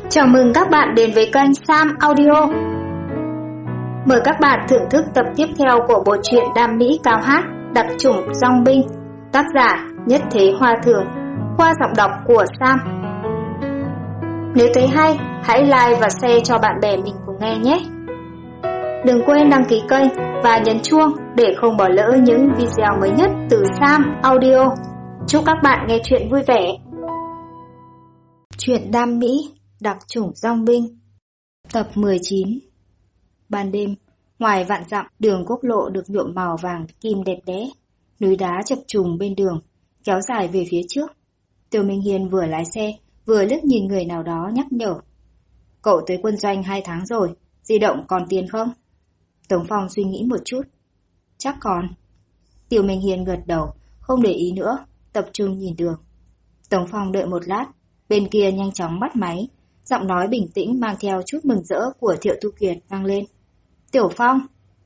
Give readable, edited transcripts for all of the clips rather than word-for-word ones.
Chào mừng các bạn đến với kênh Sam Audio. Mời các bạn thưởng thức tập tiếp theo của bộ truyện Đam Mỹ Cao Hát, đặc chủng dòng binh, tác giả Nhất Thế Hoa Thường, qua giọng đọc của Sam. Nếu thấy hay, hãy like và share cho bạn bè mình cùng nghe nhé. Đừng quên đăng ký kênh và nhấn chuông để không bỏ lỡ những video mới nhất từ Sam Audio. Chúc các bạn nghe chuyện vui vẻ. Truyện Đam Mỹ, đặc chủng dòng binh, tập 19. Ban đêm, ngoài vạn dặm, đường quốc lộ được nhuộm màu vàng kim đẹp đẽ, núi đá chập trùng bên đường, kéo dài về phía trước. Tiêu Minh Hiên vừa lái xe, vừa liếc nhìn người nào đó nhắc nhở. Cậu tới quân doanh 2 tháng rồi, di động còn tiền không? Tống Phong suy nghĩ một chút. Chắc còn. Tiêu Minh Hiên gật đầu, không để ý nữa, tập trung nhìn đường. Tống Phong đợi một lát, bên kia nhanh chóng bắt máy, giọng nói bình tĩnh mang theo chút mừng rỡ của Thiệu Tu Kiệt vang lên. Tiểu Phong.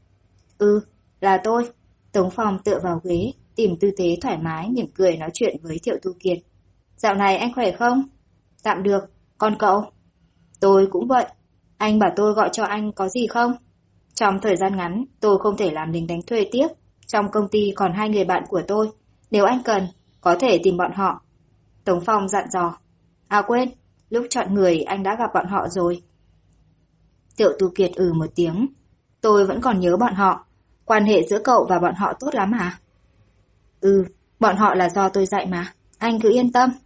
Ừ, là tôi. Tống Phong tựa vào ghế, tìm tư thế thoải mái mỉm cười nói chuyện với Thiệu Tu Kiệt. Dạo này anh khỏe không? Tạm được, còn cậu? Tôi cũng vậy. Anh bảo tôi gọi cho anh có gì không? Trong thời gian ngắn, tôi không thể làm lính đánh thuê tiếp. Trong công ty còn 2 người bạn của tôi. Nếu anh cần, có thể tìm bọn họ. Tống Phong dặn dò. À quên, lúc chọn người anh đã gặp bọn họ rồi. Thiệu Tu Kiệt một tiếng. Tôi vẫn còn nhớ bọn họ. Quan hệ giữa cậu và bọn họ tốt lắm hả? Ừ, bọn họ là do tôi dạy mà. Anh cứ yên tâm.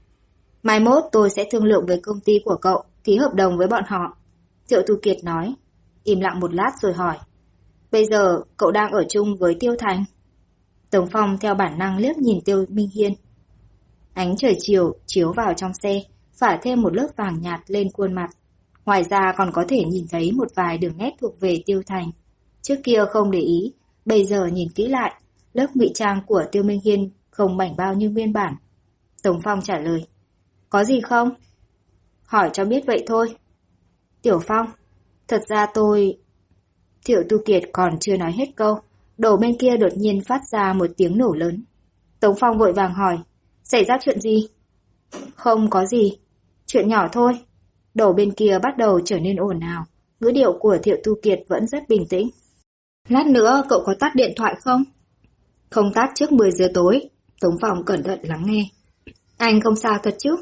Mai mốt tôi sẽ thương lượng với công ty của cậu, ký hợp đồng với bọn họ. Thiệu Tu Kiệt nói. Im lặng một lát rồi hỏi. Bây giờ cậu đang ở chung với Tiêu Thành? Tống Phong theo bản năng liếc nhìn Tiêu Minh Hiên. Ánh trời chiều chiếu vào trong xe, phả thêm một lớp vàng nhạt lên khuôn mặt. Ngoài ra còn có thể nhìn thấy một vài đường nét thuộc về Tiêu Thành. Trước kia không để ý, bây giờ nhìn kỹ lại, lớp ngụy trang của Tiêu Minh Hiên không mảnh bao như nguyên bản. Tống Phong trả lời. Có gì không? Hỏi cho biết vậy thôi. Tiểu Phong, thật ra tôi... Thiệu Tu Kiệt còn chưa nói hết câu, đầu bên kia đột nhiên phát ra một tiếng nổ lớn. Tống Phong vội vàng hỏi. Xảy ra chuyện gì? Không có gì. Chuyện nhỏ thôi. Đầu bên kia bắt đầu trở nên ồn ào. Ngữ điệu của Thiệu Tu Kiệt vẫn rất bình tĩnh. Lát nữa cậu có tắt điện thoại không? Không tắt trước 10 giờ tối. Tống Phong cẩn thận lắng nghe. Anh không sao thật chứ?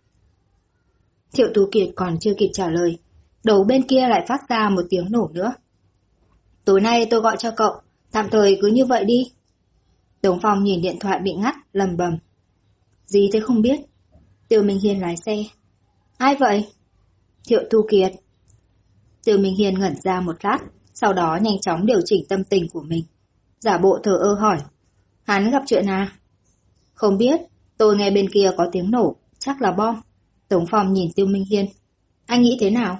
Thiệu Tu Kiệt còn chưa kịp trả lời. Đầu bên kia lại phát ra một tiếng nổ nữa. Tối nay tôi gọi cho cậu. Tạm thời cứ như vậy đi. Tống Phong nhìn điện thoại bị ngắt, lầm bầm. Gì thế không biết. Tiêu Minh Hiên lái xe. Ai vậy? Thiệu Tu Kiệt. Tiêu Minh Hiên ngẩn ra một lát, sau đó nhanh chóng điều chỉnh tâm tình của mình. Giả bộ thờ ơ hỏi. Hắn gặp chuyện à? Không biết, tôi nghe bên kia có tiếng nổ, chắc là bom. Tống Phong nhìn Tiêu Minh Hiên. Anh nghĩ thế nào?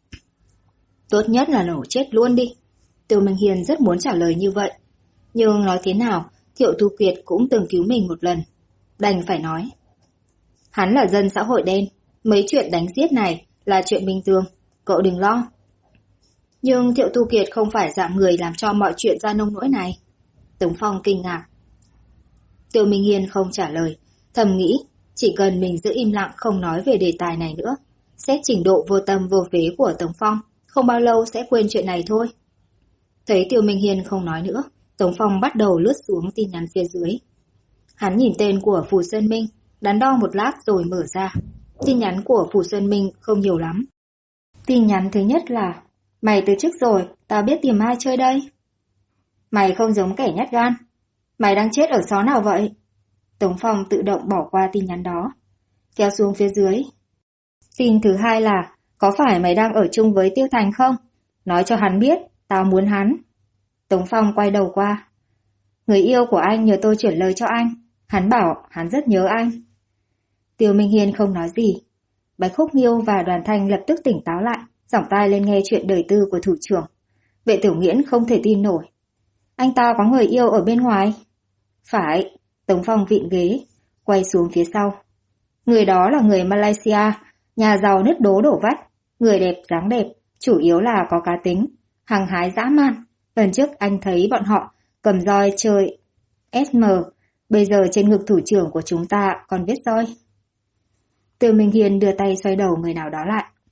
Tốt nhất là nổ chết luôn đi. Tiêu Minh Hiên rất muốn trả lời như vậy. Nhưng nói thế nào, Thiệu Tu Kiệt cũng từng cứu mình một lần. Đành phải nói. Hắn là dân xã hội đen, mấy chuyện đánh giết này là chuyện bình thường, cậu đừng lo. Nhưng Thiệu Tu Kiệt không phải dạng người làm cho mọi chuyện ra nông nỗi này. Tống Phong kinh ngạc. Tiêu Minh Hiên không trả lời, thầm nghĩ chỉ cần mình giữ im lặng không nói về đề tài này nữa, xét trình độ vô tâm vô phế của Tống Phong, không bao lâu sẽ quên chuyện này thôi. Thấy Tiêu Minh Hiên không nói nữa, Tống Phong bắt đầu lướt xuống tin nhắn phía dưới. Hắn nhìn tên của Phù Sơn Minh, đắn đo một lát rồi mở ra. Tin nhắn của Phù Sơn Minh không nhiều lắm. Tin nhắn thứ nhất là: Mày từ chức rồi, tao biết tìm ai chơi đây. Mày không giống kẻ nhát gan. Mày đang chết ở xó nào vậy? Tống Phong tự động bỏ qua tin nhắn đó. Kéo xuống phía dưới. Tin thứ hai là: Có phải mày đang ở chung với Tiêu Thành không? Nói cho hắn biết, tao muốn hắn. Tống Phong quay đầu qua. Người yêu của anh nhờ tôi chuyển lời cho anh. Hắn bảo hắn rất nhớ anh. Tiêu Minh Hiên không nói gì. Bạch Khúc Nghiêu và Đoàn Thanh lập tức tỉnh táo lại, giỏng tai lên nghe chuyện đời tư của thủ trưởng. Vệ Tiểu Nghiễn không thể tin nổi. Anh ta có người yêu ở bên ngoài? Phải. Tống Phong vịn ghế, quay xuống phía sau. Người đó là người Malaysia, nhà giàu nứt đố đổ vách, người đẹp dáng đẹp, chủ yếu là có cá tính, hăng hái dã man. Lần trước anh thấy bọn họ cầm roi chơi SM, bây giờ trên ngực thủ trưởng của chúng ta còn viết roi. Tiêu Minh Hiên đưa tay xoay đầu người nào đó lại,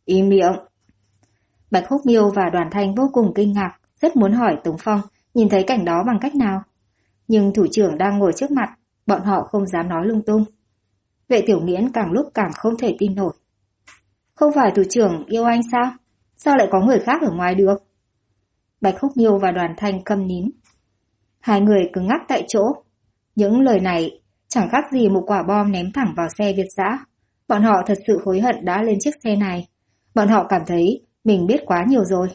Im miệng. Bạch Húc Miêu và Đoàn Thanh vô cùng kinh ngạc, rất muốn hỏi Tống Phong nhìn thấy cảnh đó bằng cách nào. Nhưng thủ trưởng đang ngồi trước mặt, bọn họ không dám nói lung tung. Vệ Tiểu Nghiễn càng lúc càng không thể tin nổi. Không phải thủ trưởng yêu anh sao? Sao lại có người khác ở ngoài được? Bạch Húc Miêu và Đoàn Thanh câm nín. Hai người cứng ngắc tại chỗ. Những lời này chẳng khác gì một quả bom ném thẳng vào xe Việt dã. Bọn họ thật sự hối hận đã lên chiếc xe này. Bọn họ cảm thấy mình biết quá nhiều rồi.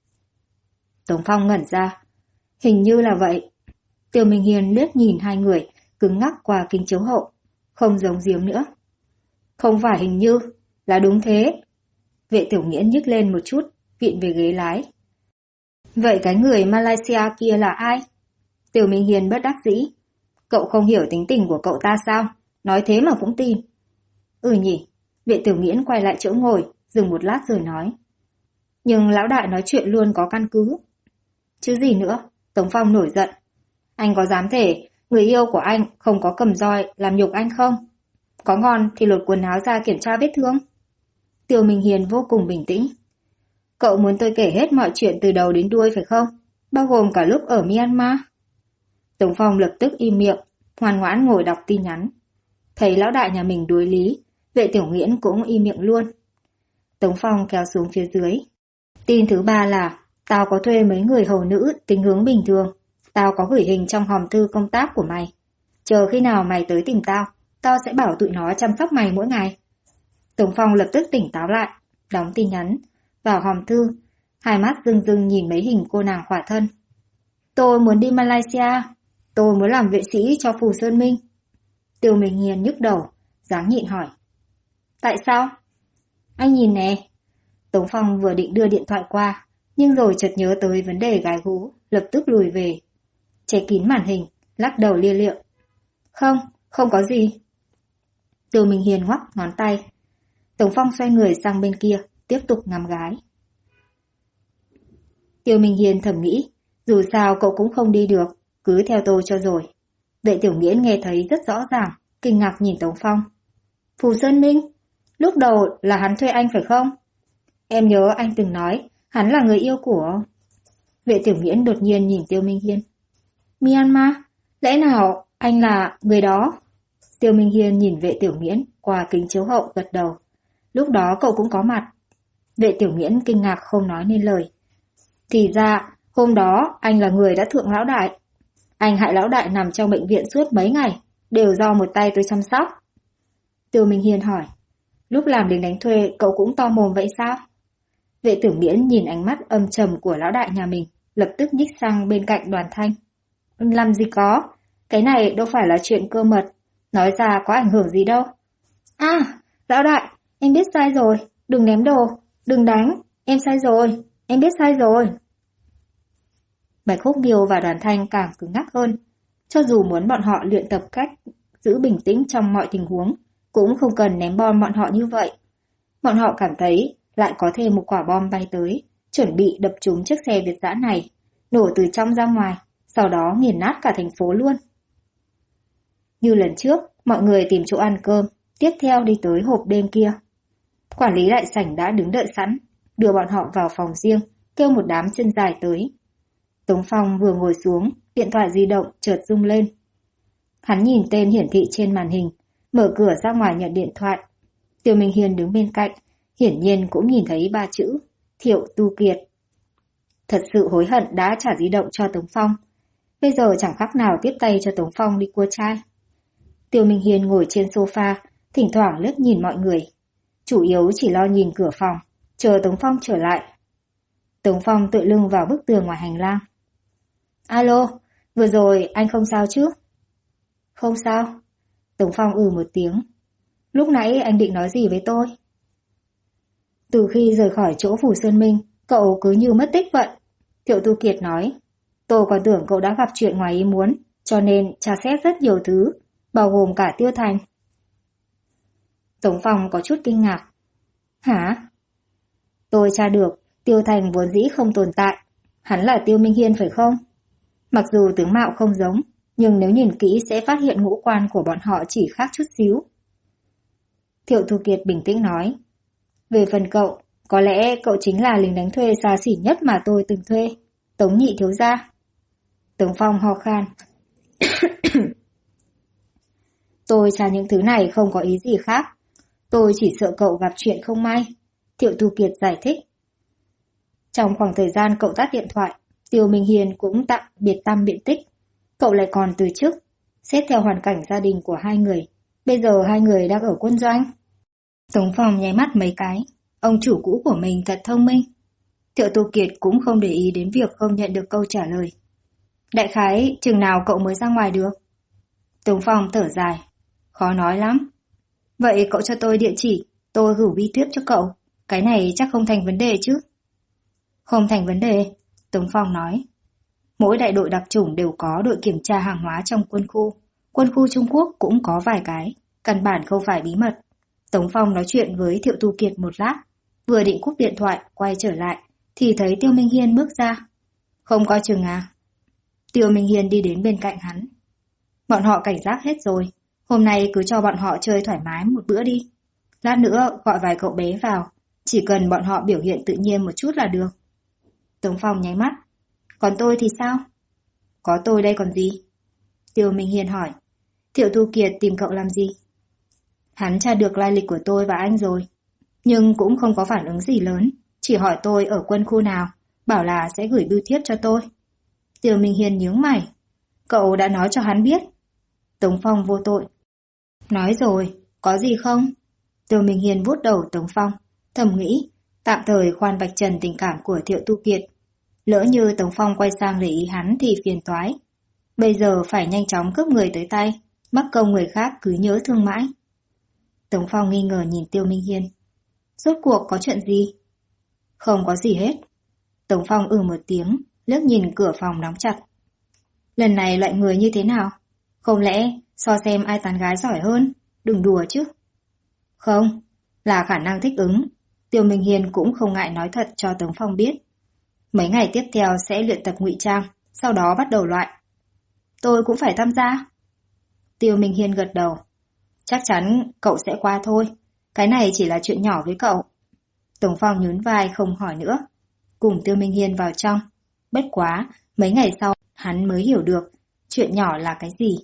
Tống Phong ngẩn ra. Hình như là vậy. Tiêu Minh Hiên liếc nhìn hai người cứng ngắc qua kính chiếu hậu. Không giống giếng nữa. Không phải hình như, là đúng thế. Vệ Tiểu Nghiễn nhích lên một chút, vịn về ghế lái. Vậy cái người Malaysia kia là ai? Tiêu Minh Hiên bất đắc dĩ. Cậu không hiểu tính tình của cậu ta sao? Nói thế mà cũng tin. Ừ nhỉ. Vệ Tiểu Nghiễn quay lại chỗ ngồi, dừng một lát rồi nói. Nhưng lão đại nói chuyện luôn có căn cứ. Chứ gì nữa? Tống Phong nổi giận. Anh có dám thể người yêu của anh không có cầm roi làm nhục anh không? Có ngon thì lột quần áo ra kiểm tra vết thương. Tiêu Minh Hiền vô cùng bình tĩnh. Cậu muốn tôi kể hết mọi chuyện từ đầu đến đuôi phải không? Bao gồm cả lúc ở Myanmar. Tống Phong lập tức im miệng, ngoan ngoãn ngồi đọc tin nhắn. Thấy lão đại nhà mình đối lý, Vệ Tiểu Nghiễn cũng im miệng luôn. Tống Phong kéo xuống phía dưới. Tin thứ ba là tao có thuê mấy người hầu nữ tính hướng bình thường. Tao có gửi hình trong hòm thư công tác của mày. Chờ khi nào mày tới tìm tao, tao sẽ bảo tụi nó chăm sóc mày mỗi ngày. Tống Phong lập tức tỉnh táo lại, đóng tin nhắn, vào hòm thư, hai mắt rưng rưng nhìn mấy hình cô nàng khỏa thân. Tôi muốn đi Malaysia, tôi muốn làm vệ sĩ cho Phù Sơn Minh. Tiêu Minh Hiền nhức đầu, dáng nhịn hỏi. Tại sao? Anh nhìn nè. Tống Phong vừa định đưa điện thoại qua, nhưng rồi chợt nhớ tới vấn đề gái gú, lập tức lùi về. Che kín màn hình, lắc đầu lia lịa. Không, không có gì. Tiêu Minh Hiền ngoắc ngón tay. Tống Phong xoay người sang bên kia, tiếp tục ngắm gái. Tiêu Minh Hiền thầm nghĩ, dù sao cậu cũng không đi được, cứ theo tôi cho rồi. Vệ Tiểu Nghiễn nghe thấy rất rõ ràng, kinh ngạc nhìn Tống Phong. Phù Sơn Minh, lúc đầu là hắn thuê anh phải không? Em nhớ anh từng nói, hắn là người yêu của... Vệ Tiểu Nghiễn đột nhiên nhìn Tiêu Minh Hiên. Myanmar, lẽ nào anh là người đó? Tiêu Minh Hiên nhìn Vệ Tiểu Nghiễn qua kính chiếu hậu gật đầu. Lúc đó cậu cũng có mặt. Vệ Tiểu Nghiễn kinh ngạc không nói nên lời. Thì ra, hôm đó anh là người đã thượng lão đại. Anh hại lão đại nằm trong bệnh viện suốt mấy ngày, đều do một tay tôi chăm sóc. Tiêu Minh Hiên hỏi, lúc làm lính đánh thuê cậu cũng to mồm vậy sao? Vệ Tiểu Nghiễn nhìn ánh mắt âm trầm của lão đại nhà mình, lập tức nhích sang bên cạnh Đoàn Thanh. Làm gì có, cái này đâu phải là chuyện cơ mật, nói ra có ảnh hưởng gì đâu. À, lão đại, em biết sai rồi, đừng ném đồ, đừng đánh, em sai rồi, em biết sai rồi. Bạch Húc Miêu và Đoàn Thanh càng cứng ngắc hơn, cho dù muốn bọn họ luyện tập cách giữ bình tĩnh trong mọi tình huống, cũng không cần ném bom bọn họ như vậy. Bọn họ cảm thấy lại có thêm một quả bom bay tới, chuẩn bị đập trúng chiếc xe Việt dã này, nổ từ trong ra ngoài, sau đó nghiền nát cả thành phố luôn. Như lần trước, mọi người tìm chỗ ăn cơm, tiếp theo đi tới hộp đêm kia. Quản lý đại sảnh đã đứng đợi sẵn, đưa bọn họ vào phòng riêng, kêu một đám chân dài tới. Tống Phong vừa ngồi xuống, điện thoại di động chợt rung lên. Hắn nhìn tên hiển thị trên màn hình, mở cửa ra ngoài nhận điện thoại. Tiêu Minh Hiên đứng bên cạnh, hiển nhiên cũng nhìn thấy 3 chữ, Thiệu Tu Kiệt. Thật sự hối hận đã trả di động cho Tống Phong. Bây giờ chẳng khác nào tiếp tay cho Tống Phong đi cua trai. Tiêu Minh Hiên ngồi trên sofa, thỉnh thoảng liếc nhìn mọi người. Chủ yếu chỉ lo nhìn cửa phòng, chờ Tống Phong trở lại. Tống Phong tựa lưng vào bức tường ngoài hành lang. Alo, vừa rồi anh không sao chứ? Không sao. Tống Phong một tiếng. Lúc nãy anh định nói gì với tôi? Từ khi rời khỏi chỗ Phủ Sơn Minh, cậu cứ như mất tích vậy. Thiệu Tu Kiệt nói. Tôi còn tưởng cậu đã gặp chuyện ngoài ý muốn, cho nên tra xét rất nhiều thứ, bao gồm cả Tiêu Thành. Tống Phong có chút kinh ngạc. Hả? Tôi tra được, Tiêu Thành vốn dĩ không tồn tại. Hắn là Tiêu Minh Hiên phải không? Mặc dù tướng mạo không giống, nhưng nếu nhìn kỹ sẽ phát hiện ngũ quan của bọn họ chỉ khác chút xíu. Thiệu Tu Kiệt bình tĩnh nói. Về phần cậu Có lẽ cậu chính là lính đánh thuê xa xỉ nhất mà tôi từng thuê. Tống Nhị thiếu gia. Tống Phong ho khan. Tôi tra những thứ này không có ý gì khác. Tôi chỉ sợ cậu gặp chuyện không may. Thiệu Tu Kiệt giải thích. Trong khoảng thời gian cậu tắt điện thoại, Tiêu Minh Hiên cũng tạm biệt tâm biệt tích. Cậu lại còn từ chức. Xét theo hoàn cảnh gia đình của hai người, bây giờ hai người đang ở quân doanh. Tống Phong nháy mắt mấy cái. Ông chủ cũ của mình thật thông minh. Thiệu Tu Kiệt cũng không để ý đến việc không nhận được câu trả lời. Đại khái, chừng nào cậu mới ra ngoài được? Tống Phong thở dài. Khó nói lắm. Vậy cậu cho tôi địa chỉ, tôi gửi bưu thiếp cho cậu. Cái này chắc không thành vấn đề chứ? Không thành vấn đề, Tống Phong nói. Mỗi đại đội đặc chủng đều có đội kiểm tra hàng hóa trong quân khu. Quân khu Trung Quốc cũng có vài cái, căn bản không phải bí mật. Tống Phong nói chuyện với Thiệu Tu Kiệt một lát, vừa định cúp điện thoại quay trở lại, thì thấy Tiêu Minh Hiên bước ra. Không coi chừng à? Tiêu Minh Hiên đi đến bên cạnh hắn. Bọn họ cảnh giác hết rồi, hôm nay cứ cho bọn họ chơi thoải mái một bữa đi. Lát nữa gọi vài cậu bé vào, chỉ cần bọn họ biểu hiện tự nhiên một chút là được. Tống Phong nháy mắt. Còn tôi thì sao? Có tôi đây còn gì? Tiêu Minh Hiên hỏi. Thiệu Tu Kiệt tìm cậu làm gì? Hắn tra được lai lịch của tôi và anh rồi, nhưng cũng không có phản ứng gì lớn, chỉ hỏi tôi ở quân khu nào, bảo là sẽ gửi bưu thiếp cho tôi. Tiêu Minh Hiên nhướng mày. Cậu đã nói cho hắn biết. Tống Phong vô tội. Nói rồi, có gì không? Tiêu Minh Hiên vuốt đầu Tống Phong, thầm nghĩ, tạm thời khoan vạch trần tình cảm của Thiệu Tu Kiệt. Lỡ như Tống Phong quay sang để ý hắn thì phiền toái. Bây giờ phải nhanh chóng cướp người tới tay, mắc công người khác cứ nhớ thương mãi. Tống Phong nghi ngờ nhìn Tiêu Minh Hiên. Rốt cuộc có chuyện gì? Không có gì hết. Tống Phong một tiếng, liếc nhìn cửa phòng đóng chặt. Lần này loại người như thế nào? Không lẽ so xem ai tán gái giỏi hơn? Đừng đùa chứ. Không, là khả năng thích ứng. Tiêu Minh Hiên cũng không ngại nói thật cho Tống Phong biết. Mấy ngày tiếp theo sẽ luyện tập ngụy trang, sau đó bắt đầu loại. Tôi cũng phải tham gia. Tiêu Minh Hiên gật đầu. Chắc chắn cậu sẽ qua thôi. Cái này chỉ là chuyện nhỏ với cậu. Tống Phong nhún vai không hỏi nữa. Cùng Tiêu Minh Hiên vào trong. Bất quá, mấy ngày sau hắn mới hiểu được chuyện nhỏ là cái gì.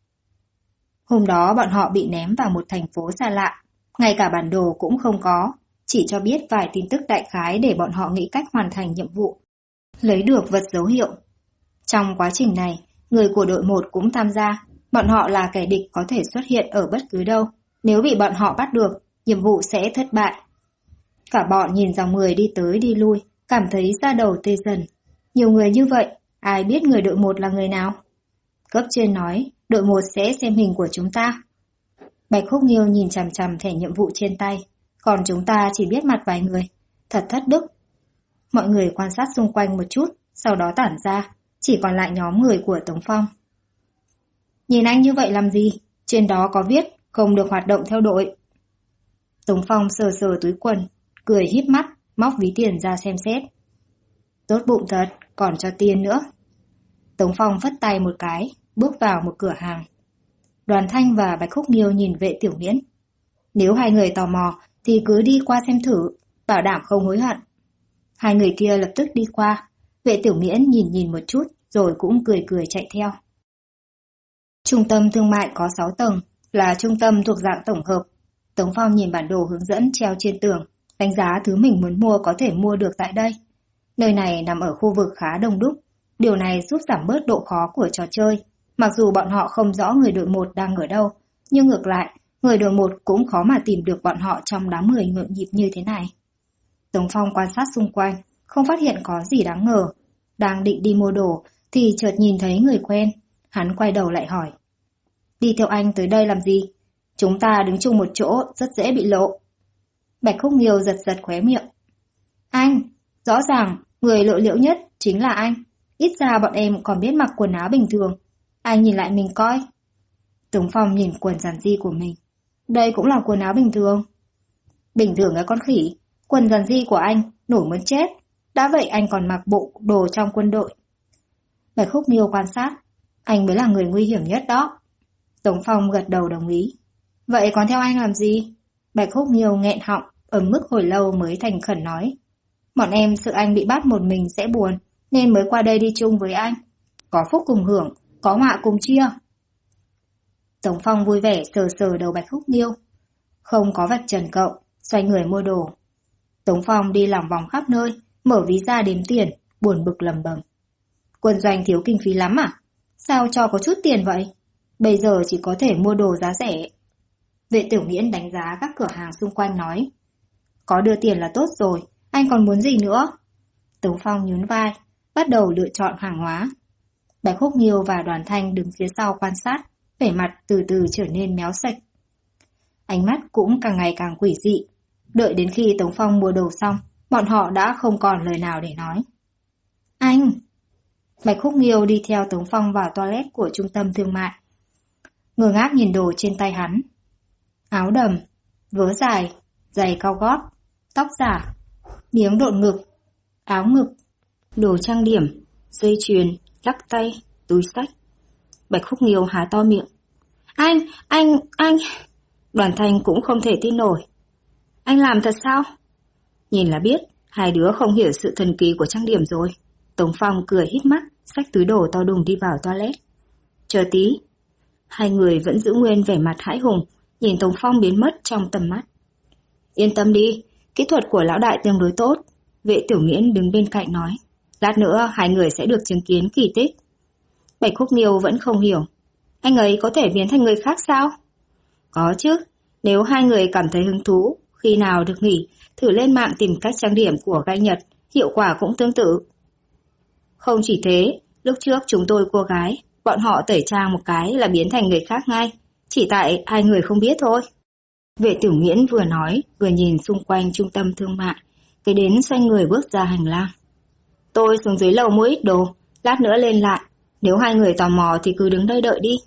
Hôm đó bọn họ bị ném vào một thành phố xa lạ. Ngay cả bản đồ cũng không có. Chỉ cho biết vài tin tức đại khái để bọn họ nghĩ cách hoàn thành nhiệm vụ. Lấy được vật dấu hiệu. Trong quá trình này, người của đội 1 cũng tham gia. Bọn họ là kẻ địch có thể xuất hiện ở bất cứ đâu. Nếu bị bọn họ bắt được, nhiệm vụ sẽ thất bại. Cả bọn nhìn dòng người đi tới đi lui, cảm thấy da đầu tê dần. Nhiều người như vậy, ai biết người đội 1 là người nào? Cấp trên nói, đội 1 sẽ xem hình của chúng ta. Bạch Khúc Nghiêu nhìn chằm chằm thẻ nhiệm vụ trên tay. Còn chúng ta chỉ biết mặt vài người. Thật thất đức. Mọi người quan sát xung quanh một chút, sau đó tản ra. Chỉ còn lại nhóm người của Tống Phong. Nhìn anh như vậy làm gì? Trên đó có viết không được hoạt động theo đội. Tống Phong sờ sờ túi quần, cười híp mắt, móc ví tiền ra xem xét. Tốt bụng thật, còn cho tiền nữa. Tống Phong phất tay một cái, bước vào một cửa hàng. Đoàn Thanh và Bạch Khúc Nghiêu nhìn Vệ Tiểu Miễn. Nếu hai người tò mò thì cứ đi qua xem thử, bảo đảm không hối hận. Hai người kia lập tức đi qua. Vệ Tiểu Miễn nhìn một chút, rồi cũng cười cười chạy theo. Trung tâm thương mại có 6 tầng, là trung tâm thuộc dạng tổng hợp. Tống Phong nhìn bản đồ hướng dẫn treo trên tường, đánh giá thứ mình muốn mua có thể mua được tại đây. Nơi này nằm ở khu vực khá đông đúc, điều này giúp giảm bớt độ khó của trò chơi. Mặc dù bọn họ không rõ người đội 1 đang ở đâu, nhưng ngược lại, người đội 1 cũng khó mà tìm được bọn họ trong đám người nhộn nhịp như thế này. Tống Phong quan sát xung quanh, không phát hiện có gì đáng ngờ. Đang định đi mua đồ, thì chợt nhìn thấy người quen. Hắn quay đầu lại hỏi. Đi theo anh tới đây làm gì? Chúng ta đứng chung một chỗ, rất dễ bị lộ. Bạch Khúc Nghiêu giật giật khóe miệng. Anh, rõ ràng, người lộ liễu nhất chính là anh. Ít ra bọn em còn biết mặc quần áo bình thường. Anh nhìn lại mình coi. Tống Phong nhìn quần giản di của mình. Đây cũng là quần áo bình thường. Bình thường cái con khỉ, quần giản di của anh nổi muốn chết. Đã vậy anh còn mặc bộ đồ trong quân đội. Bạch Khúc Nghiêu quan sát. Anh mới là người nguy hiểm nhất đó. Tống Phong gật đầu đồng ý. Vậy còn theo anh làm gì? Bạch Khúc Nghiêu nghẹn họng, Ấm mức hồi lâu mới thành khẩn nói. Bọn em sợ anh bị bắt một mình sẽ buồn, nên mới qua đây đi chung với anh. Có phúc cùng hưởng, có họa cùng chia. Tống Phong vui vẻ sờ sờ đầu Bạch Húc Nghiêu. Không có vạch trần cậu, xoay người mua đồ. Tống Phong đi lòng vòng khắp nơi, mở ví ra đếm tiền, buồn bực lầm bầm. Quân doanh thiếu kinh phí lắm à? Sao cho có chút tiền vậy? Bây giờ chỉ có thể mua đồ giá rẻ. Vệ Tiểu Nghiễn đánh giá các cửa hàng xung quanh nói. Có đưa tiền là tốt rồi, anh còn muốn gì nữa? Tống Phong nhún vai, bắt đầu lựa chọn hàng hóa. Bạch Húc Nghiêu và Đoàn Thanh đứng phía sau quan sát, vẻ mặt từ từ trở nên méo sạch. Ánh mắt cũng càng ngày càng quỷ dị. Đợi đến khi Tống Phong mua đồ xong, bọn họ đã không còn lời nào để nói. Anh! Bạch Húc Nghiêu đi theo Tống Phong vào toilet của trung tâm thương mại. Ngơ ngác nhìn đồ trên tay hắn. Áo đầm, vớ dài, giày cao gót, tóc giả, miếng độn ngực, áo ngực, đồ trang điểm, dây chuyền, lắc tay, túi xách. Bạch Húc Nghiêu há to miệng. Anh! Đoàn Thanh cũng không thể tin nổi. Anh làm thật sao? Nhìn là biết, hai đứa không hiểu sự thần kỳ của trang điểm rồi. Tống Phong cười híp mắt, xách túi đồ to đùng đi vào toilet. Chờ tí. Hai người vẫn giữ nguyên vẻ mặt hãi hùng, nhìn Tống Phong biến mất trong tầm mắt. Yên tâm đi, kỹ thuật của lão đại tương đối tốt. Vệ Tiểu Nghiễn đứng bên cạnh nói. Lát nữa hai người sẽ được chứng kiến kỳ tích. Bạch Húc Nghiêu vẫn không hiểu. Anh ấy có thể biến thành người khác sao? Có chứ, nếu hai người cảm thấy hứng thú, khi nào được nghỉ, thử lên mạng tìm cách trang điểm của gai Nhật, hiệu quả cũng tương tự. Không chỉ thế, lúc trước chúng tôi cô gái, bọn họ tẩy trang một cái là biến thành người khác ngay, chỉ tại hai người không biết thôi. Vệ Tiểu Nghiễn vừa nói, vừa nhìn xung quanh trung tâm thương mại, cái đến xoay người bước ra hành lang. Tôi xuống dưới lầu mua ít đồ, lát nữa lên lại, nếu hai người tò mò thì cứ đứng đây đợi đi.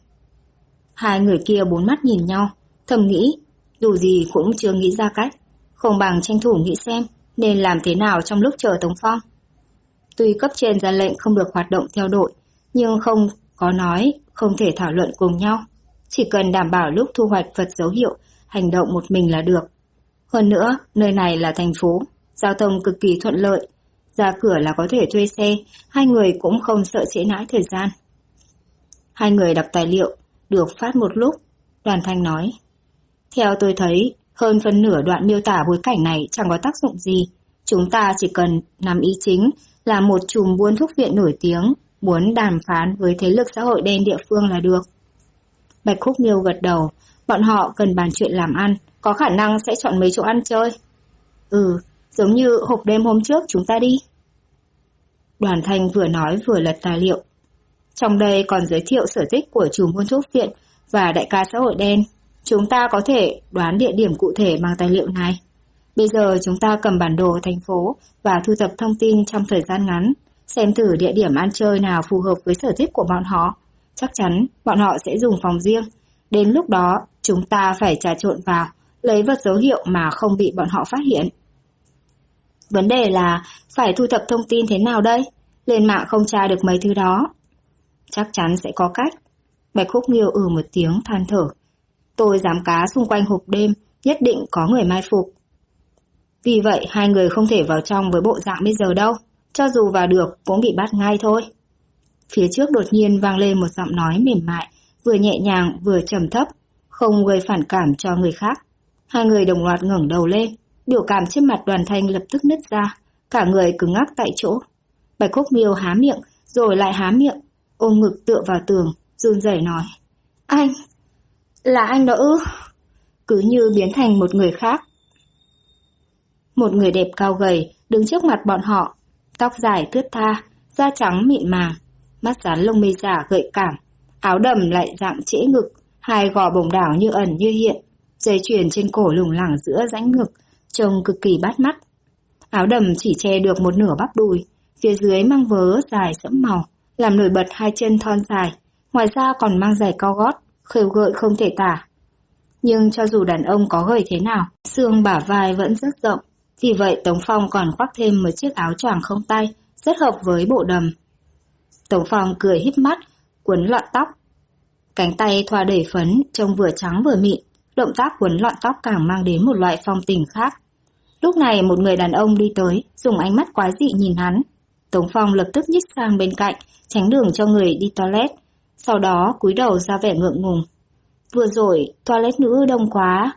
Hai người kia bốn mắt nhìn nhau, thầm nghĩ, dù gì cũng chưa nghĩ ra cách, không bằng tranh thủ nghĩ xem nên làm thế nào trong lúc chờ Tống Phong. Tuy cấp trên ra lệnh không được hoạt động theo đội, nhưng không có nói không thể thảo luận cùng nhau. Chỉ cần đảm bảo lúc thu hoạch vật dấu hiệu, hành động một mình là được. Hơn nữa, nơi này là thành phố, giao thông cực kỳ thuận lợi. Ra cửa là có thể thuê xe, hai người cũng không sợ trễ nãi thời gian. Hai người đọc tài liệu, được phát một lúc. Đoàn Thanh nói, theo tôi thấy, hơn phân nửa đoạn miêu tả bối cảnh này chẳng có tác dụng gì. Chúng ta chỉ cần nắm ý chính là một chùm buôn thuốc viện nổi tiếng, muốn đàm phán với thế lực xã hội đen địa phương là được. Bạch Húc Nghiêu gật đầu, bọn họ cần bàn chuyện làm ăn, có khả năng sẽ chọn mấy chỗ ăn chơi. Giống như hộp đêm hôm trước chúng ta đi. Đoàn Thanh vừa nói vừa lật tài liệu. Trong đây còn giới thiệu sở thích của chùm buôn thuốc viện và đại ca xã hội đen. Chúng ta có thể đoán địa điểm cụ thể bằng tài liệu này. Bây giờ chúng ta cầm bản đồ thành phố và thu thập thông tin trong thời gian ngắn, xem thử địa điểm ăn chơi nào phù hợp với sở thích của bọn họ. Chắc chắn bọn họ sẽ dùng phòng riêng. Đến lúc đó, chúng ta phải trà trộn vào, lấy vật dấu hiệu mà không bị bọn họ phát hiện. Vấn đề là phải thu thập thông tin thế nào đây? Lên mạng không tra được mấy thứ đó. Chắc chắn sẽ có cách. Bạch Húc Nghiêu một tiếng than thở. Tôi dám cá xung quanh hộp đêm, nhất định có người mai phục. Vì vậy hai người không thể vào trong với bộ dạng bây giờ đâu. Cho dù vào được cũng bị bắt ngay thôi. Phía trước đột nhiên vang lên một giọng nói mềm mại, vừa nhẹ nhàng vừa trầm thấp, không gây phản cảm cho người khác. Hai người đồng loạt ngẩng đầu lên, biểu cảm trên mặt Đoàn Thanh lập tức nứt ra, cả người cứng ngắc tại chỗ. Bạch Húc Nghiêu há miệng, rồi lại há miệng, ôm ngực tựa vào tường, run rẩy nói. Anh, là anh đó ư? Cứ như biến thành một người khác. Một người đẹp cao gầy đứng trước mặt bọn họ, tóc dài thướt tha, da trắng mịn màng, mắt dán lông mi giả gợi cảm, áo đầm lại dạng trễ ngực, hai gò bồng đảo như ẩn như hiện, dây chuyền trên cổ lủng lẳng giữa rãnh ngực, trông cực kỳ bắt mắt. Áo đầm chỉ che được một nửa bắp đùi, phía dưới mang vớ dài sẫm màu, làm nổi bật hai chân thon dài, ngoài ra còn mang giày cao gót, khều gợi không thể tả. Nhưng cho dù đàn ông có gầy thế nào, xương bả vai vẫn rất rộng, vì vậy Tống Phong còn khoác thêm một chiếc áo choàng không tay, rất hợp với bộ đầm. Tống Phong cười híp mắt, quấn lọn tóc. Cánh tay thoa đầy phấn, trông vừa trắng vừa mịn, động tác quấn lọn tóc càng mang đến một loại phong tình khác. Lúc này một người đàn ông đi tới, dùng ánh mắt quái dị nhìn hắn. Tống Phong lập tức nhích sang bên cạnh, tránh đường cho người đi toilet, sau đó cúi đầu ra vẻ ngượng ngùng. Vừa rồi toilet nữ đông quá,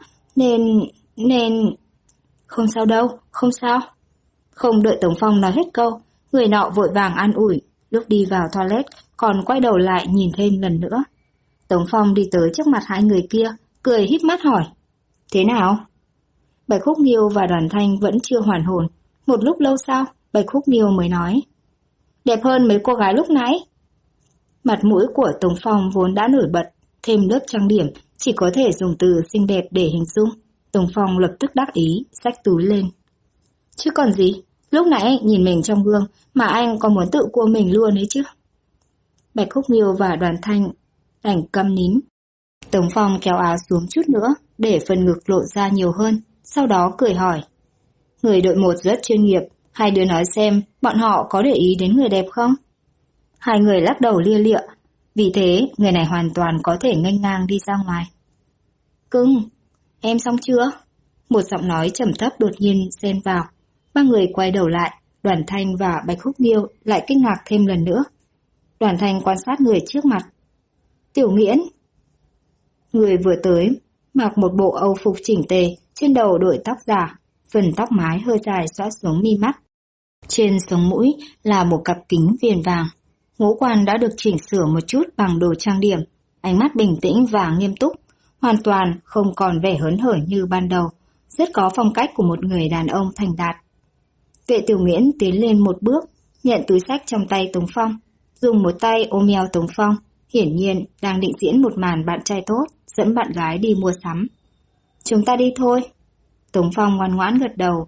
nên... Không sao đâu, không sao. Không đợi Tống Phong nói hết câu, người nọ vội vàng an ủi, lúc đi vào toilet còn quay đầu lại nhìn thêm lần nữa. Tống Phong đi tới trước mặt hai người kia, cười híp mắt hỏi. Thế nào? Bạch Khúc Nghiêu và Đoàn Thanh vẫn chưa hoàn hồn. Một lúc lâu sau, Bạch Khúc Nghiêu mới nói. Đẹp hơn mấy cô gái lúc nãy. Mặt mũi của Tống Phong vốn đã nổi bật, thêm lớp trang điểm, chỉ có thể dùng từ xinh đẹp để hình dung. Tống Phong lập tức đắc ý, xách túi lên. Chứ còn gì, lúc nãy nhìn mình trong gương mà anh còn muốn tự cua mình luôn ấy chứ. Bạch Khúc Nghiêu và Đoàn Thanh đành câm nín. Tống Phong kéo áo xuống chút nữa để phần ngực lộ ra nhiều hơn, sau đó cười hỏi. Người đội 1 rất chuyên nghiệp, hai đứa nói xem bọn họ có để ý đến người đẹp không? Hai người lắc đầu lia lịa, vì thế người này hoàn toàn có thể nghênh ngang đi ra ngoài. Cưng, em xong chưa? Một giọng nói trầm thấp đột nhiên xen vào. Ba người quay đầu lại, Đoàn Thanh và Bạch Khúc Nghiêu lại kinh ngạc thêm lần nữa. Đoàn Thanh quan sát người trước mặt. Tiểu Nghiễn. Người vừa tới, mặc một bộ âu phục chỉnh tề, trên đầu đội tóc giả, phần tóc mái hơi dài xõa xuống mi mắt. Trên sống mũi là một cặp kính viền vàng. Ngũ quan đã được chỉnh sửa một chút bằng đồ trang điểm, ánh mắt bình tĩnh và nghiêm túc, hoàn toàn không còn vẻ hớn hở như ban đầu, rất có phong cách của một người đàn ông thành đạt. Vệ Tiểu Nghiễn tiến lên một bước, nhận túi xách trong tay Tống Phong, dùng một tay ôm eo Tống Phong, hiển nhiên đang định diễn một màn bạn trai tốt, dẫn bạn gái đi mua sắm. Chúng ta đi thôi. Tống Phong ngoan ngoãn gật đầu.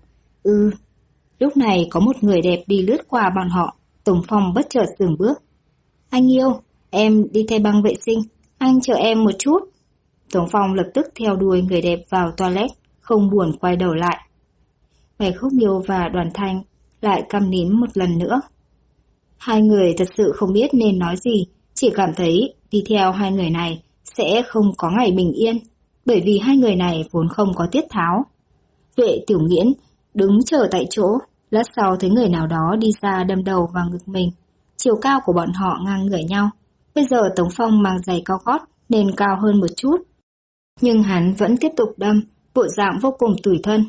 Lúc này có một người đẹp đi lướt qua bọn họ, Tống Phong bất chợt dừng bước. Anh yêu, em đi thay băng vệ sinh, anh chờ em một chút. Tống Phong lập tức theo đuôi người đẹp vào toilet, không buồn quay đầu lại. Bạch Khúc Nghiêu và Đoàn Thanh lại câm nín một lần nữa. Hai người thật sự không biết nên nói gì, chỉ cảm thấy đi theo hai người này sẽ không có ngày bình yên, bởi vì hai người này vốn không có tiết tháo. Vệ Tiểu Nghiễn đứng chờ tại chỗ, lát sau thấy người nào đó đi ra đâm đầu vào ngực mình. Chiều cao của bọn họ ngang ngửa nhau. Bây giờ Tống Phong mang giày cao gót nên cao hơn một chút. Nhưng hắn vẫn tiếp tục đâm, bộ dạng vô cùng tủi thân.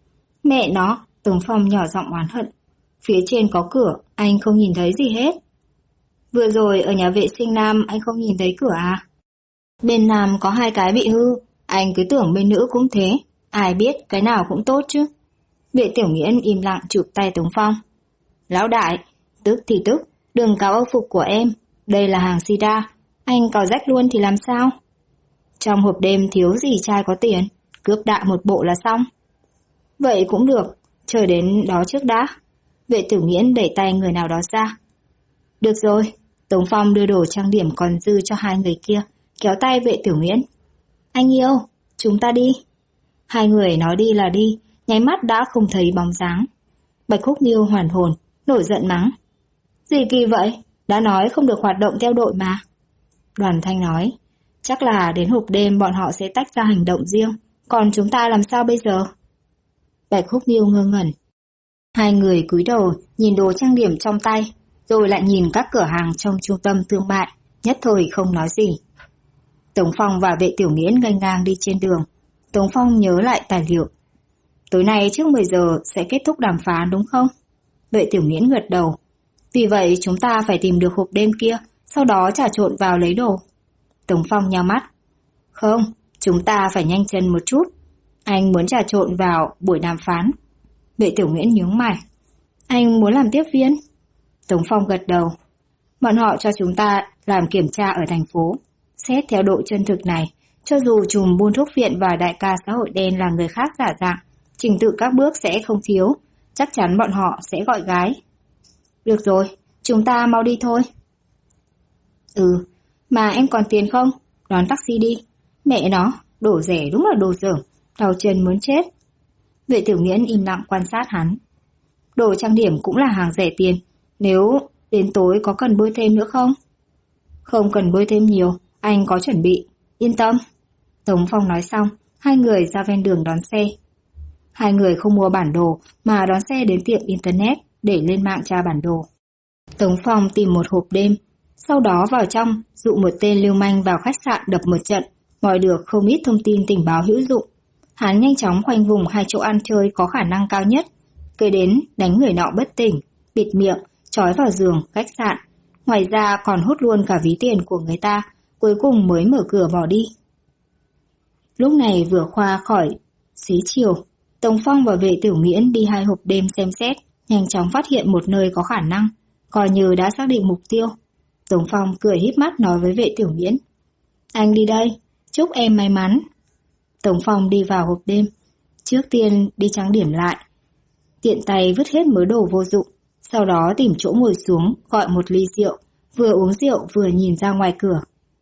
Mẹ nó, Tống Phong nhỏ giọng oán hận. Phía trên có cửa, anh không nhìn thấy gì hết. Vừa rồi ở nhà vệ sinh nam anh không nhìn thấy cửa à? Bên nam có 2 cái bị hư, anh cứ tưởng bên nữ cũng thế. Ai biết cái nào cũng tốt chứ. Vệ Tiểu Nghiễn im lặng chụp tay Tống Phong. Lão đại, tức thì tức, đừng cào âu phục của em. Đây là hàng sida, anh cào rách luôn thì làm sao? Trong hộp đêm thiếu gì trai có tiền, cướp đại một bộ là xong. Vậy cũng được, chờ đến đó trước đã. Vệ Tiểu Nghiễn đẩy tay người nào đó ra. Được rồi, Tống Phong đưa đồ trang điểm còn dư cho hai người kia, kéo tay Vệ Tiểu Nghiễn. Anh yêu, chúng ta đi. Hai người nói đi là đi, nháy mắt đã không thấy bóng dáng. Bạch Khúc Nghiêu hoàn hồn, nổi giận mắng. Gì kỳ vậy? Đã nói không được hoạt động theo đội mà. Đoàn Thanh nói, chắc là đến hộp đêm bọn họ sẽ tách ra hành động riêng, còn chúng ta làm sao bây giờ? Bạch Khúc Nghiêu ngơ ngẩn. Hai người cúi đầu nhìn đồ trang điểm trong tay, rồi lại nhìn các cửa hàng trong trung tâm thương mại, nhất thời không nói gì. Tống Phong và Vệ Tiểu Nghiễn nghênh ngang đi trên đường. Tống Phong nhớ lại tài liệu. Tối nay trước 10 giờ sẽ kết thúc đàm phán đúng không? Vệ Tiểu Nghiễn gật đầu. Vì vậy chúng ta phải tìm được hộp đêm kia, sau đó trà trộn vào lấy đồ. Tống Phong nhíu mắt. Không, chúng ta phải nhanh chân một chút. Anh muốn trà trộn vào buổi đàm phán. Vệ Tiểu Nghiễn nhướng mày. Anh muốn làm tiếp viên? Tống Phong gật đầu. Bọn họ cho chúng ta làm kiểm tra ở thành phố. Xét theo độ chân thực này, cho dù trùm buôn thuốc viện và đại ca xã hội đen là người khác giả dạng, trình tự các bước sẽ không thiếu. Chắc chắn bọn họ sẽ gọi gái. Được rồi, chúng ta mau đi thôi. Mà em còn tiền không? Đón taxi đi. Mẹ nó, đồ rẻ đúng là đồ dởm, đau chân muốn chết. Vệ Tiểu Nghiễn im lặng quan sát hắn. Đồ trang điểm cũng là hàng rẻ tiền, nếu đến tối có cần bôi thêm nữa không? Không cần bôi thêm nhiều, anh có chuẩn bị, yên tâm. Tống Phong nói xong, hai người ra ven đường đón xe. Hai người không mua bản đồ mà đón xe đến tiệm internet để lên mạng tra bản đồ. Tống Phong tìm một hộp đêm, sau đó vào trong dụ một tên lưu manh vào khách sạn đập một trận, moi được không ít thông tin tình báo hữu dụng. Hắn nhanh chóng khoanh vùng 2 chỗ ăn chơi có khả năng cao nhất, kế đến đánh người nọ bất tỉnh, bịt miệng, trói vào giường khách sạn. Ngoài ra còn hút luôn cả ví tiền của người ta, cuối cùng mới mở cửa bỏ đi. Lúc này vừa qua khỏi xế chiều, Tống Phong và Vệ Tiểu Nghiễn đi 2 hộp đêm xem xét, nhanh chóng phát hiện một nơi có khả năng, coi như đã xác định mục tiêu. Tống Phong cười híp mắt nói với Vệ Tiểu Nghiễn: "Anh đi đây, chúc em may mắn." Tống Phong đi vào hộp đêm, trước tiên đi trang điểm lại, tiện tay vứt hết mớ đồ vô dụng, sau đó tìm chỗ ngồi xuống gọi một ly rượu, vừa uống rượu vừa nhìn ra ngoài cửa.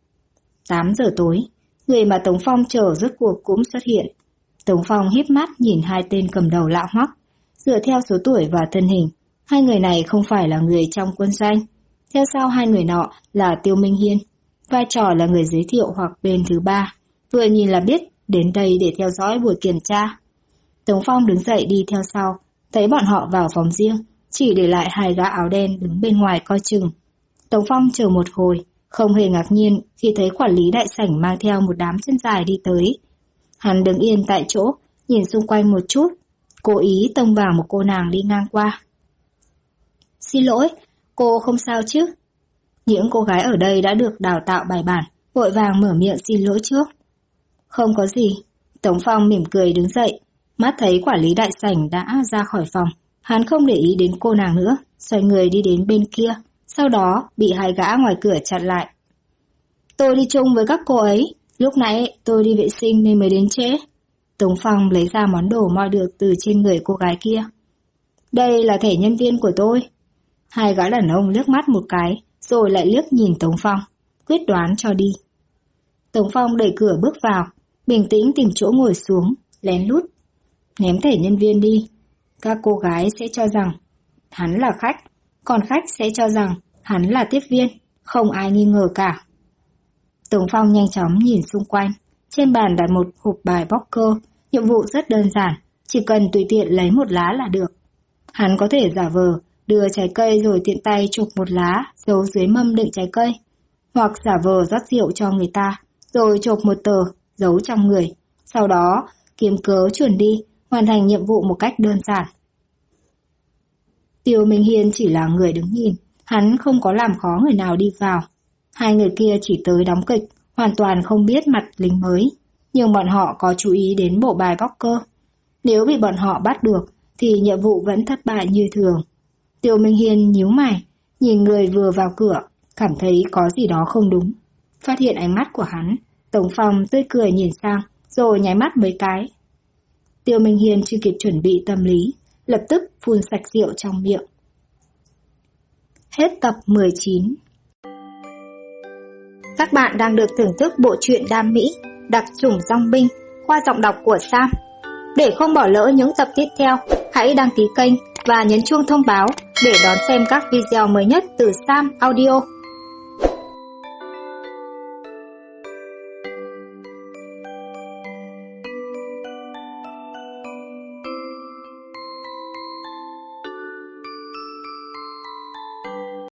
8 giờ tối, người mà Tống Phong chờ rốt cuộc cũng xuất hiện. Tống Phong híp mắt nhìn 2 tên cầm đầu lạ hoắc, dựa theo số tuổi và thân hình, 2 người này không phải là người trong quân doanh. Theo sau 2 người nọ là Tiêu Minh Hiên, vai trò là người giới thiệu hoặc bên thứ ba, vừa nhìn là biết đến đây để theo dõi buổi kiểm tra. Tống Phong đứng dậy đi theo sau, thấy bọn họ vào phòng riêng, chỉ để lại 2 gã áo đen đứng bên ngoài coi chừng. Tống Phong chờ một hồi, không hề ngạc nhiên khi thấy quản lý đại sảnh mang theo một đám chân dài đi tới. Hắn đứng yên tại chỗ, nhìn xung quanh một chút, cố ý tông vào một cô nàng đi ngang qua. "Xin lỗi, cô không sao chứ?" Những cô gái ở đây đã được đào tạo bài bản, vội vàng mở miệng xin lỗi trước. "Không có gì." Tống Phong mỉm cười đứng dậy, mắt thấy quản lý đại sảnh đã ra khỏi phòng. Hắn không để ý đến cô nàng nữa, xoay người đi đến bên kia, sau đó bị 2 gã ngoài cửa chặn lại. "Tôi đi chung với các cô ấy, lúc nãy tôi đi vệ sinh nên mới đến trễ." Tống Phong lấy ra món đồ moi được từ trên người cô gái kia. "Đây là thẻ nhân viên của tôi." 2 gã đàn ông liếc mắt một cái, rồi lại liếc nhìn Tống Phong, quyết đoán cho đi. Tống Phong đẩy cửa bước vào, bình tĩnh tìm chỗ ngồi xuống, lén lút ném thẻ nhân viên đi. Các cô gái sẽ cho rằng hắn là khách, còn khách sẽ cho rằng hắn là tiếp viên, không ai nghi ngờ cả. Tống Phong nhanh chóng nhìn xung quanh, trên bàn đặt một hộp bài poker, nhiệm vụ rất đơn giản, chỉ cần tùy tiện lấy một lá là được. Hắn có thể giả vờ đưa trái cây rồi tiện tay chụp một lá giấu dưới mâm đựng trái cây, hoặc giả vờ rót rượu cho người ta rồi chộp một tờ giấu trong người, sau đó kiếm cớ chuồn đi, hoàn thành nhiệm vụ một cách đơn giản. Tiêu Minh Hiên chỉ là người đứng nhìn, hắn không có làm khó người nào đi vào. 2 người kia chỉ tới đóng kịch, hoàn toàn không biết mặt lính mới, nhưng bọn họ có chú ý đến bộ bài poker. Nếu bị bọn họ bắt được thì nhiệm vụ vẫn thất bại như thường. Tiêu Minh Hiên nhíu mày, nhìn người vừa vào cửa, cảm thấy có gì đó không đúng. Phát hiện ánh mắt của hắn, Tống Phong tươi cười nhìn sang, rồi nháy mắt mấy cái. Tiêu Minh Hiên chưa kịp chuẩn bị tâm lý, lập tức phun sạch rượu trong miệng. Hết tập 19. Các bạn đang được thưởng thức bộ truyện đam mỹ Đặc chủng dong binh qua giọng đọc của Sam. Để không bỏ lỡ những tập tiếp theo, hãy đăng ký kênh và nhấn chuông thông báo để đón xem các video mới nhất từ Sam Audio.